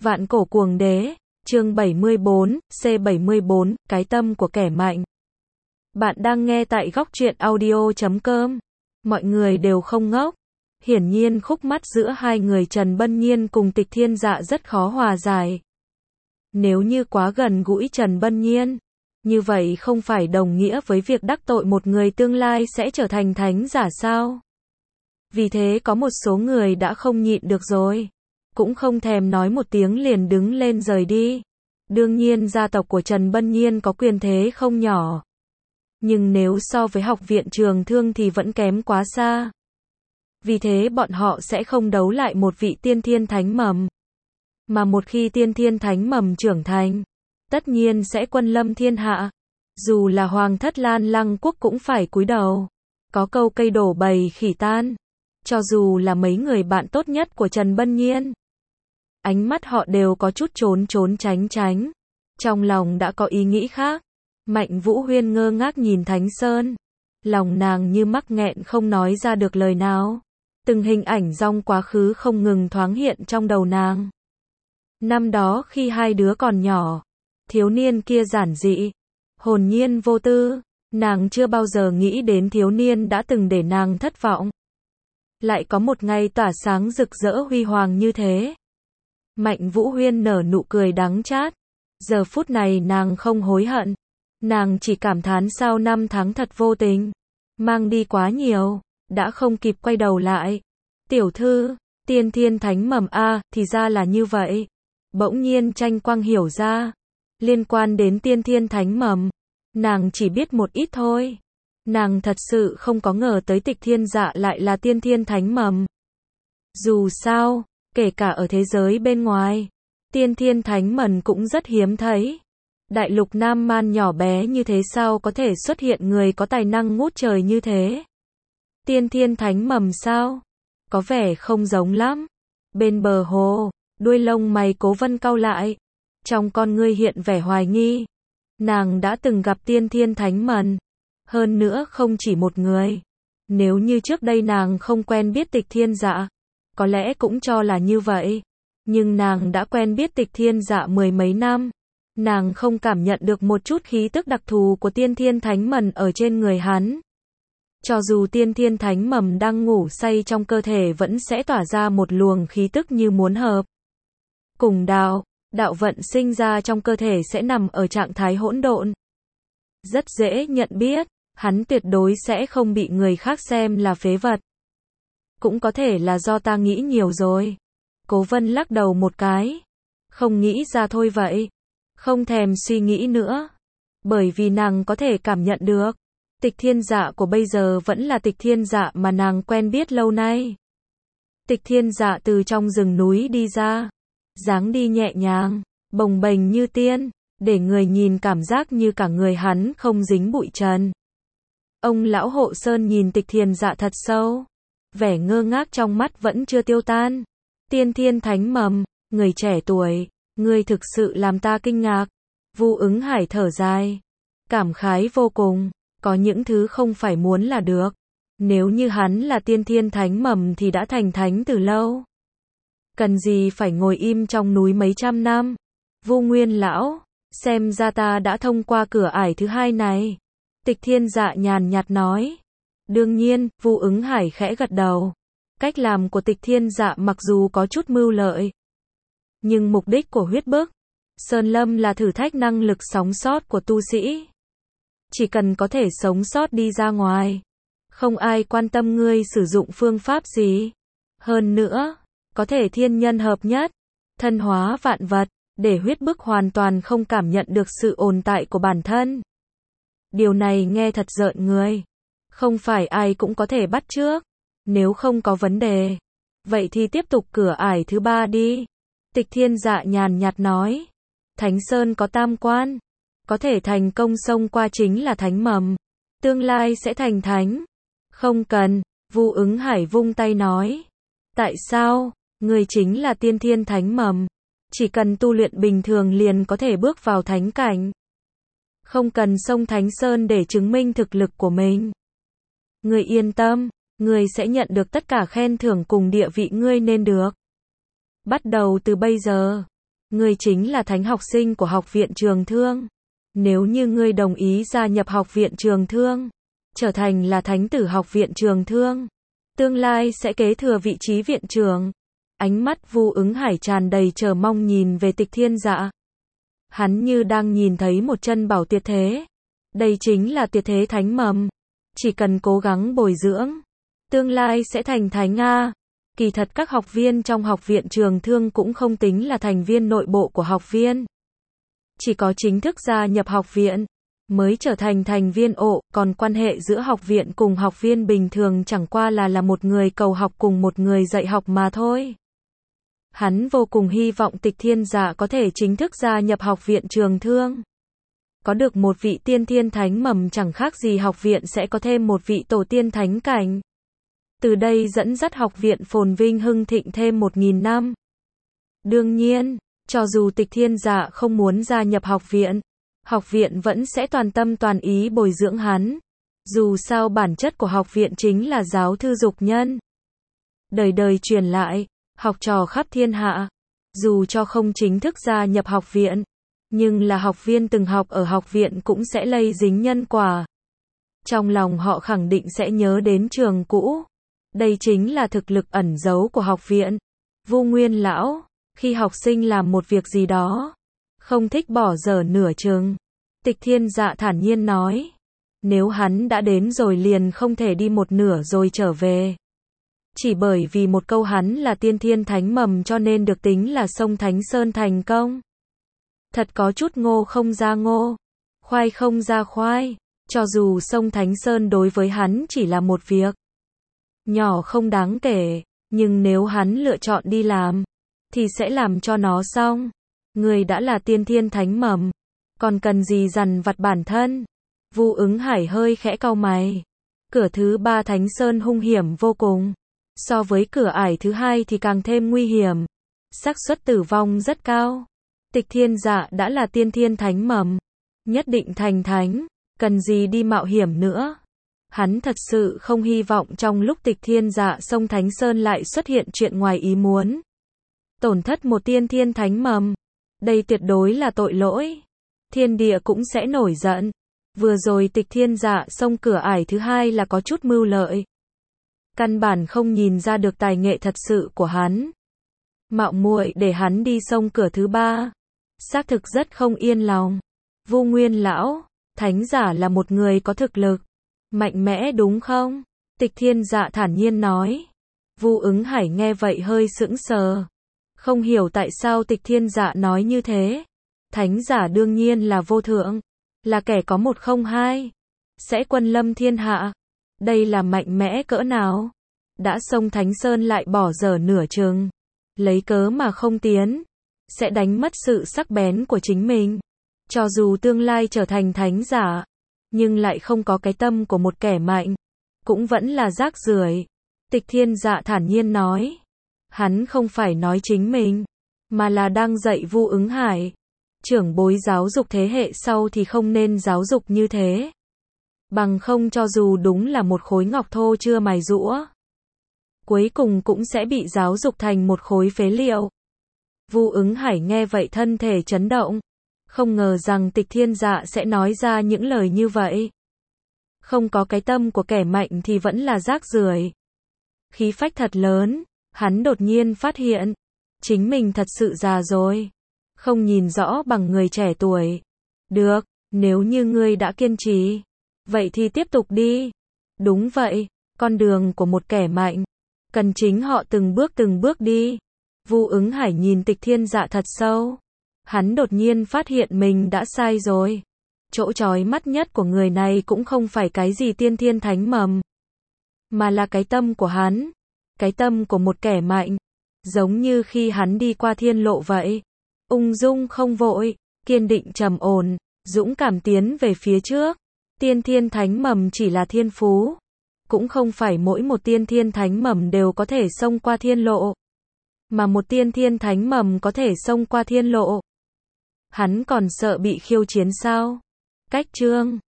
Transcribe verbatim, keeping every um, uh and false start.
Vạn cổ cuồng đế, chương bảy mươi bốn, C bảy mươi bốn, cái tâm của kẻ mạnh. Bạn đang nghe tại góc truyện audio chấm com. Mọi người đều không ngốc. Hiển nhiên khúc mắc giữa hai người Trần Bân Nhiên cùng Tịch Thiên Dạ rất khó hòa giải. Nếu như quá gần gũi Trần Bân Nhiên, như vậy không phải đồng nghĩa với việc đắc tội một người tương lai sẽ trở thành thánh giả sao? Vì thế có một số người đã không nhịn được rồi. Cũng không thèm nói một tiếng liền đứng lên rời đi. Đương nhiên gia tộc của Trần Bân Nhiên có quyền thế không nhỏ. Nhưng nếu so với học viện trường thương thì vẫn kém quá xa. Vì thế bọn họ sẽ không đấu lại một vị tiên thiên thánh mầm. Mà một khi tiên thiên thánh mầm trưởng thành, tất nhiên sẽ quân lâm thiên hạ. Dù là hoàng thất Lan Lăng quốc cũng phải cúi đầu. Có câu cây đổ bầy khỉ tan. Cho dù là mấy người bạn tốt nhất của Trần Bân Nhiên, ánh mắt họ đều có chút trốn trốn tránh tránh. Trong lòng đã có ý nghĩ khác. Mạnh Vũ Huyên ngơ ngác nhìn Thánh Sơn. Lòng nàng như mắc nghẹn không nói ra được lời nào. Từng hình ảnh dòng quá khứ không ngừng thoáng hiện trong đầu nàng. Năm đó khi hai đứa còn nhỏ, thiếu niên kia giản dị, hồn nhiên vô tư, nàng chưa bao giờ nghĩ đến thiếu niên đã từng để nàng thất vọng. Lại có một ngày tỏa sáng rực rỡ huy hoàng như thế. Mạnh Vũ Huyên nở nụ cười đắng chát. Giờ phút này nàng không hối hận. Nàng chỉ cảm thán sau năm tháng thật vô tình. Mang đi quá nhiều, đã không kịp quay đầu lại. Tiểu thư, tiên thiên thánh mầm A, thì ra là như vậy. Bỗng nhiên Tranh Quang hiểu ra. Liên quan đến tiên thiên thánh mầm, nàng chỉ biết một ít thôi. Nàng thật sự không có ngờ tới Tịch Thiên Dạ lại là tiên thiên thánh mầm. Dù sao, kể cả ở thế giới bên ngoài, tiên thiên thánh mầm cũng rất hiếm thấy. Đại lục Nam Man nhỏ bé như thế sao có thể xuất hiện người có tài năng ngút trời như thế? Tiên thiên thánh mầm sao? Có vẻ không giống lắm. Bên bờ hồ, đuôi lông mày Cố Vân cau lại. Trong con ngươi hiện vẻ hoài nghi. Nàng đã từng gặp tiên thiên thánh mầm. Hơn nữa không chỉ một người. Nếu như trước đây nàng không quen biết Tịch Thiên Dạ, có lẽ cũng cho là như vậy. Nhưng nàng đã quen biết Tịch Thiên Dạ mười mấy năm. Nàng không cảm nhận được một chút khí tức đặc thù của tiên thiên thánh mầm ở trên người hắn. Cho dù tiên thiên thánh mầm đang ngủ say trong cơ thể vẫn sẽ tỏa ra một luồng khí tức như muốn hợp cùng đạo, đạo vận sinh ra trong cơ thể sẽ nằm ở trạng thái hỗn độn. Rất dễ nhận biết, hắn tuyệt đối sẽ không bị người khác xem là phế vật. Cũng có thể là do ta nghĩ nhiều rồi. Cố Vân lắc đầu một cái. Không nghĩ ra thôi vậy. Không thèm suy nghĩ nữa. Bởi vì nàng có thể cảm nhận được. Tịch Thiên Dạ của bây giờ vẫn là Tịch Thiên Dạ mà nàng quen biết lâu nay. Tịch Thiên Dạ từ trong rừng núi đi ra. Dáng đi nhẹ nhàng, bồng bềnh như tiên, để người nhìn cảm giác như cả người hắn không dính bụi trần. Ông lão hộ sơn nhìn Tịch Thiên Dạ thật sâu. Vẻ ngơ ngác trong mắt vẫn chưa tiêu tan. Tiên thiên thánh mầm, người trẻ tuổi, người thực sự làm ta kinh ngạc. Vu Ứng Hải thở dài. Cảm khái vô cùng, có những thứ không phải muốn là được. Nếu như hắn là tiên thiên thánh mầm thì đã thành thánh từ lâu. Cần gì phải ngồi im trong núi mấy trăm năm. Vu Nguyên lão, xem ra ta đã thông qua cửa ải thứ hai này. Tịch Thiên Dạ nhàn nhạt nói. Đương nhiên, Vu Ứng Hải khẽ gật đầu. Cách làm của Tịch Thiên Dạ mặc dù có chút mưu lợi, nhưng mục đích của huyết bức Sơn Lâm là thử thách năng lực sống sót của tu sĩ. Chỉ cần có thể sống sót đi ra ngoài, không ai quan tâm ngươi sử dụng phương pháp gì. Hơn nữa, có thể thiên nhân hợp nhất, thân hóa vạn vật, để huyết bức hoàn toàn không cảm nhận được sự ồn tại của bản thân. Điều này nghe thật rợn người. Không phải ai cũng có thể bắt chước. Nếu không có vấn đề, vậy thì tiếp tục cửa ải thứ ba đi. Tịch Thiên Dạ nhàn nhạt nói. Thánh Sơn có tam quan. Có thể thành công xông qua chính là thánh mầm. Tương lai sẽ thành thánh. Không cần, Vu Ứng Hải vung tay nói. Tại sao? Người chính là tiên thiên thánh mầm. Chỉ cần tu luyện bình thường liền có thể bước vào thánh cảnh. Không cần xông Thánh Sơn để chứng minh thực lực của mình. Người yên tâm, người sẽ nhận được tất cả khen thưởng cùng địa vị ngươi nên được. Bắt đầu từ bây giờ, Ngươi chính là thánh học sinh của học viện Trường Thương. Nếu như ngươi đồng ý gia nhập học viện Trường Thương, trở thành là thánh tử học viện Trường Thương, tương lai sẽ kế thừa vị trí viện trưởng. Ánh mắt Vu Ứng Hải tràn đầy chờ mong nhìn về Tịch Thiên Dạ. Hắn như đang nhìn thấy một chân bảo tuyệt thế. Đây chính là tuyệt thế thánh mầm. Chỉ cần cố gắng bồi dưỡng, tương lai sẽ thành thánh A. Kỳ thật các học viên trong học viện Trường Thương cũng không tính là thành viên nội bộ của học viên. Chỉ có chính thức gia nhập học viện, mới trở thành thành viên ộ, còn quan hệ giữa học viện cùng học viên bình thường chẳng qua là là một người cầu học cùng một người dạy học mà thôi. Hắn vô cùng hy vọng Tịch Thiên Dạ có thể chính thức gia nhập học viện Trường Thương. Có được một vị tiên thiên thánh mầm chẳng khác gì học viện sẽ có thêm một vị tổ tiên thánh cảnh. Từ đây dẫn dắt học viện phồn vinh hưng thịnh thêm một nghìn năm. Đương nhiên, cho dù Tịch Thiên Dạ không muốn gia nhập học viện, học viện vẫn sẽ toàn tâm toàn ý bồi dưỡng hắn. Dù sao bản chất của học viện chính là giáo thư dục nhân. Đời đời truyền lại, học trò khắp thiên hạ. Dù cho không chính thức gia nhập học viện, nhưng là học viên từng học ở học viện cũng sẽ lây dính nhân quả. Trong lòng họ khẳng định sẽ nhớ đến trường cũ. Đây chính là thực lực ẩn giấu của học viện. Vu Nguyên Lão, khi học sinh làm một việc gì đó, không thích bỏ dở nửa chừng. Tịch Thiên Dạ thản nhiên nói. Nếu hắn đã đến rồi liền không thể đi một nửa rồi trở về. Chỉ bởi vì một câu hắn là tiên thiên thánh mầm cho nên được tính là sông Thánh Sơn thành công. Thật có chút ngô không ra ngô, khoai không ra khoai. Cho dù sông Thánh Sơn đối với hắn chỉ là một việc nhỏ không đáng kể, nhưng nếu hắn lựa chọn đi làm, thì sẽ làm cho nó xong. Người đã là tiên thiên thánh mầm, còn cần gì dằn vặt bản thân. Vu Ứng Hải hơi khẽ cau mày. Cửa thứ ba Thánh Sơn hung hiểm vô cùng. So với cửa ải thứ hai thì càng thêm nguy hiểm. Xác suất tử vong rất cao. Tịch Thiên Dạ đã là tiên thiên thánh mầm, nhất định thành thánh, cần gì đi mạo hiểm nữa. Hắn thật sự không hy vọng trong lúc Tịch Thiên Dạ sông Thánh Sơn lại xuất hiện chuyện ngoài ý muốn. Tổn thất một tiên thiên thánh mầm. Đây tuyệt đối là tội lỗi. Thiên địa cũng sẽ nổi giận. Vừa rồi Tịch Thiên Dạ sông cửa ải thứ hai là có chút mưu lợi. Căn bản không nhìn ra được tài nghệ thật sự của hắn. Mạo muội để hắn đi sông cửa thứ ba. Xác thực rất không yên lòng. Vu Nguyên Lão, thánh giả là một người có thực lực, mạnh mẽ đúng không? Tịch Thiên Dạ thản nhiên nói. Vu Ứng Hải nghe vậy hơi sững sờ. Không hiểu tại sao Tịch Thiên Dạ nói như thế. Thánh giả đương nhiên là vô thượng, là kẻ có một không hai, sẽ quân lâm thiên hạ. Đây là mạnh mẽ cỡ nào? Đã sông Thánh Sơn lại bỏ dở nửa chừng, lấy cớ mà không tiến, sẽ đánh mất sự sắc bén của chính mình. Cho dù tương lai trở thành thánh giả, nhưng lại không có cái tâm của một kẻ mạnh, cũng vẫn là rác rưởi. Tịch Thiên Dạ thản nhiên nói. Hắn không phải nói chính mình, mà là đang dạy Vu Ứng Hải. Trưởng bối giáo dục thế hệ sau thì không nên giáo dục như thế. Bằng không cho dù đúng là một khối ngọc thô chưa mài giũa, cuối cùng cũng sẽ bị giáo dục thành một khối phế liệu. Vu Ứng Hải nghe vậy thân thể chấn động. Không ngờ rằng Tịch Thiên Dạ sẽ nói ra những lời như vậy. Không có cái tâm của kẻ mạnh thì vẫn là rác rưởi. Khí phách thật lớn. Hắn đột nhiên phát hiện, chính mình thật sự già rồi. Không nhìn rõ bằng người trẻ tuổi. Được, nếu như ngươi đã kiên trì, vậy thì tiếp tục đi. Đúng vậy, con đường của một kẻ mạnh, cần chính họ từng bước từng bước đi. Vu Ứng Hải nhìn Tịch Thiên Dạ thật sâu. Hắn đột nhiên phát hiện mình đã sai rồi. Chỗ chói mắt nhất của người này cũng không phải cái gì tiên thiên thánh mầm, mà là cái tâm của hắn. Cái tâm của một kẻ mạnh. Giống như khi hắn đi qua thiên lộ vậy. Ung dung không vội, kiên định trầm ổn, dũng cảm tiến về phía trước. Tiên thiên thánh mầm chỉ là thiên phú. Cũng không phải mỗi một tiên thiên thánh mầm đều có thể xông qua thiên lộ. Mà một tiên thiên thánh mầm có thể xông qua thiên lộ. Hắn còn sợ bị khiêu chiến sao? Cách chương